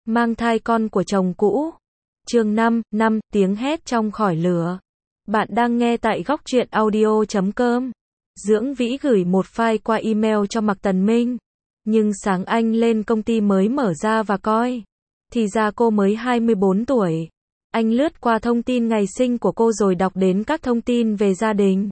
mang thai con của chồng cũ. Chương 5, tiếng hét trong khỏi lửa. Bạn đang nghe tại góc truyện audio.com. Dưỡng Vĩ gửi một file qua email cho Mạc Tần Minh. Nhưng sáng anh lên công ty mới mở ra và coi. Thì ra cô mới 24 tuổi. Anh lướt qua thông tin ngày sinh của cô rồi đọc đến các thông tin về gia đình.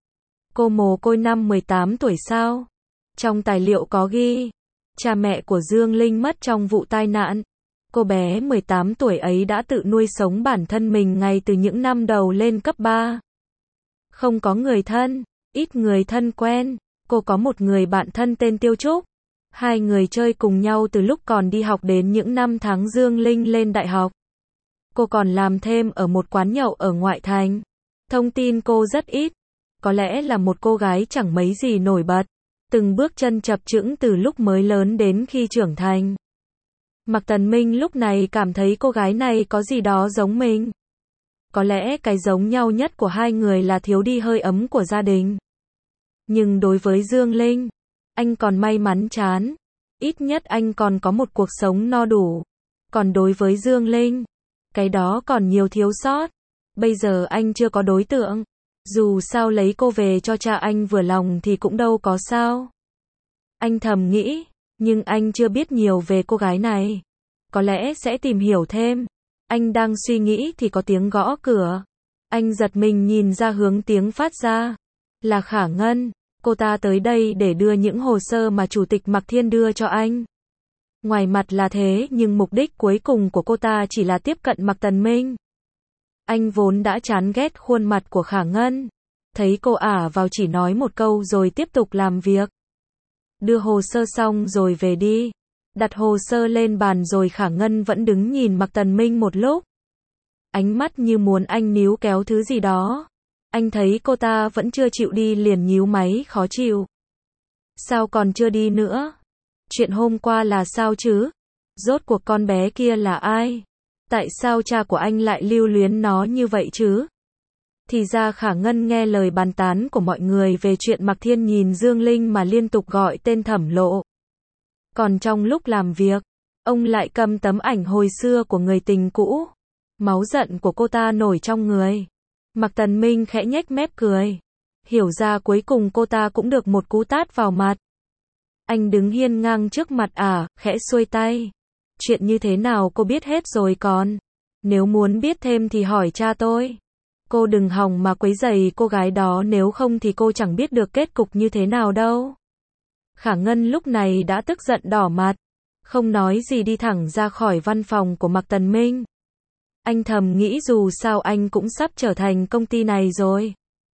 Cô mồ côi năm 18 tuổi sao? Trong tài liệu có ghi, cha mẹ của Dương Linh mất trong vụ tai nạn. Cô bé 18 tuổi ấy đã tự nuôi sống bản thân mình ngay từ những năm đầu lên cấp 3. Không có người thân, ít người thân quen. Cô có một người bạn thân tên Tiêu Trúc. Hai người chơi cùng nhau từ lúc còn đi học đến những năm tháng Dương Linh lên đại học. Cô còn làm thêm ở một quán nhậu ở ngoại thành. Thông tin cô rất ít. Có lẽ là một cô gái chẳng mấy gì nổi bật. Từng bước chân chập chững từ lúc mới lớn đến khi trưởng thành. Mạc Tần Minh lúc này cảm thấy cô gái này có gì đó giống mình. Có lẽ cái giống nhau nhất của hai người là thiếu đi hơi ấm của gia đình. Nhưng đối với Dương Linh, anh còn may mắn chán. Ít nhất anh còn có một cuộc sống no đủ. Còn đối với Dương Linh, cái đó còn nhiều thiếu sót. Bây giờ anh chưa có đối tượng. Dù sao lấy cô về cho cha anh vừa lòng thì cũng đâu có sao. Anh thầm nghĩ, nhưng anh chưa biết nhiều về cô gái này. Có lẽ sẽ tìm hiểu thêm. Anh đang suy nghĩ thì có tiếng gõ cửa. Anh giật mình nhìn ra hướng tiếng phát ra. Là Khả Ngân. Cô ta tới đây để đưa những hồ sơ mà Chủ tịch Mạc Thiên đưa cho anh. Ngoài mặt là thế nhưng mục đích cuối cùng của cô ta chỉ là tiếp cận Mạc Tần Minh. Anh vốn đã chán ghét khuôn mặt của Khả Ngân. Thấy cô ả vào chỉ nói một câu rồi tiếp tục làm việc. Đưa hồ sơ xong rồi về đi. Đặt hồ sơ lên bàn rồi Khả Ngân vẫn đứng nhìn Mạc Tần Minh một lúc. Ánh mắt như muốn anh níu kéo thứ gì đó. Anh thấy cô ta vẫn chưa chịu đi liền nhíu máy khó chịu. Sao còn chưa đi nữa? Chuyện hôm qua là sao chứ? Rốt cuộc con bé kia là ai? Tại sao cha của anh lại lưu luyến nó như vậy chứ? Thì ra Khả Ngân nghe lời bàn tán của mọi người về chuyện Mạc Thiên nhìn Dương Linh mà liên tục gọi tên Thẩm Lộ. Còn trong lúc làm việc, ông lại cầm tấm ảnh hồi xưa của người tình cũ. Máu giận của cô ta nổi trong người. Mạc Tần Minh khẽ nhếch mép cười. Hiểu ra cuối cùng cô ta cũng được một cú tát vào mặt. Anh đứng hiên ngang trước mặt khẽ xuôi tay. Chuyện như thế nào cô biết hết rồi còn. Nếu muốn biết thêm thì hỏi cha tôi. Cô đừng hòng mà quấy rầy cô gái đó nếu không thì cô chẳng biết được kết cục như thế nào đâu. Khả Ngân lúc này đã tức giận đỏ mặt. Không nói gì đi thẳng ra khỏi văn phòng của Mạc Tần Minh. Anh thầm nghĩ dù sao anh cũng sắp trở thành công ty này rồi.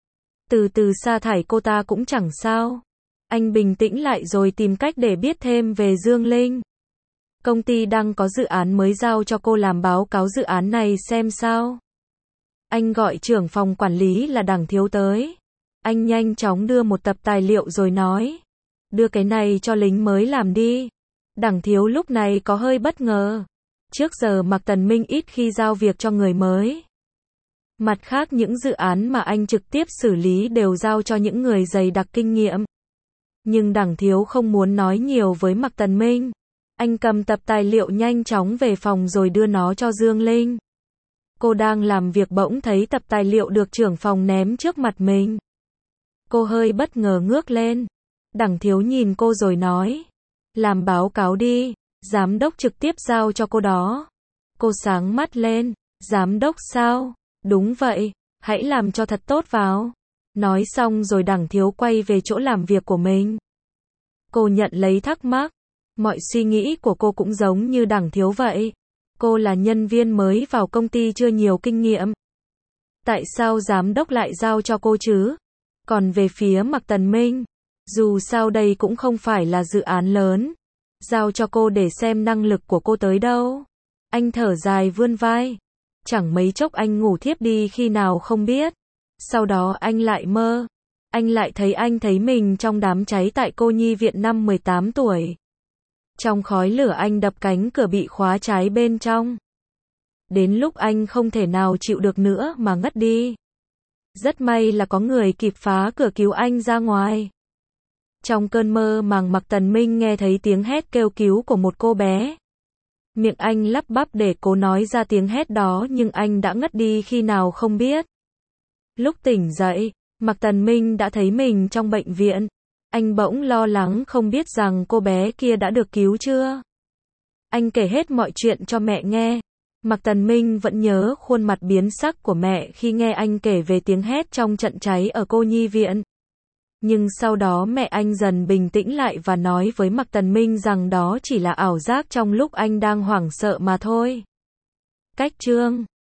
Từ từ sa thải cô ta cũng chẳng sao. Anh bình tĩnh lại rồi tìm cách để biết thêm về Dương Linh. Công ty đang có dự án mới giao cho cô làm báo cáo dự án này xem sao. Anh gọi trưởng phòng quản lý là Đằng Thiếu tới. Anh nhanh chóng đưa một tập tài liệu rồi nói. Đưa cái này cho lính mới làm đi. Đằng Thiếu lúc này có hơi bất ngờ. Trước giờ Mạc Tần Minh ít khi giao việc cho người mới. Mặt khác những dự án mà anh trực tiếp xử lý đều giao cho những người dày đặc kinh nghiệm. Nhưng Đằng Thiếu không muốn nói nhiều với Mạc Tần Minh. Anh cầm tập tài liệu nhanh chóng về phòng rồi đưa nó cho Dương Linh. Cô đang làm việc bỗng thấy tập tài liệu được trưởng phòng ném trước mặt mình. Cô hơi bất ngờ ngước lên. Đằng Thiếu nhìn cô rồi nói. Làm báo cáo đi, giám đốc trực tiếp giao cho cô đó. Cô sáng mắt lên. Giám đốc sao? Đúng vậy, hãy làm cho thật tốt vào. Nói xong rồi Đằng Thiếu quay về chỗ làm việc của mình. Cô nhận lấy thắc mắc. Mọi suy nghĩ của cô cũng giống như Đằng Thiếu vậy. Cô là nhân viên mới vào công ty chưa nhiều kinh nghiệm. Tại sao giám đốc lại giao cho cô chứ? Còn về phía Mạc Tần Minh, dù sao đây cũng không phải là dự án lớn. Giao cho cô để xem năng lực của cô tới đâu. Anh thở dài vươn vai. Chẳng mấy chốc anh ngủ thiếp đi khi nào không biết. Sau đó anh lại mơ. Anh lại thấy mình trong đám cháy tại cô nhi viện năm 18 tuổi. Trong khói lửa anh đập cánh cửa bị khóa trái bên trong. Đến lúc anh không thể nào chịu được nữa mà ngất đi. Rất may là có người kịp phá cửa cứu anh ra ngoài. Trong cơn mơ màng Mạc Tần Minh nghe thấy tiếng hét kêu cứu của một cô bé. Miệng anh lắp bắp để cố nói ra tiếng hét đó nhưng anh đã ngất đi khi nào không biết. Lúc tỉnh dậy, Mạc Tần Minh đã thấy mình trong bệnh viện. Anh bỗng lo lắng không biết rằng cô bé kia đã được cứu chưa. Anh kể hết mọi chuyện cho mẹ nghe. Mạc Tần Minh vẫn nhớ khuôn mặt biến sắc của mẹ khi nghe anh kể về tiếng hét trong trận cháy ở cô nhi viện. Nhưng sau đó mẹ anh dần bình tĩnh lại và nói với Mạc Tần Minh rằng đó chỉ là ảo giác trong lúc anh đang hoảng sợ mà thôi. Cách chương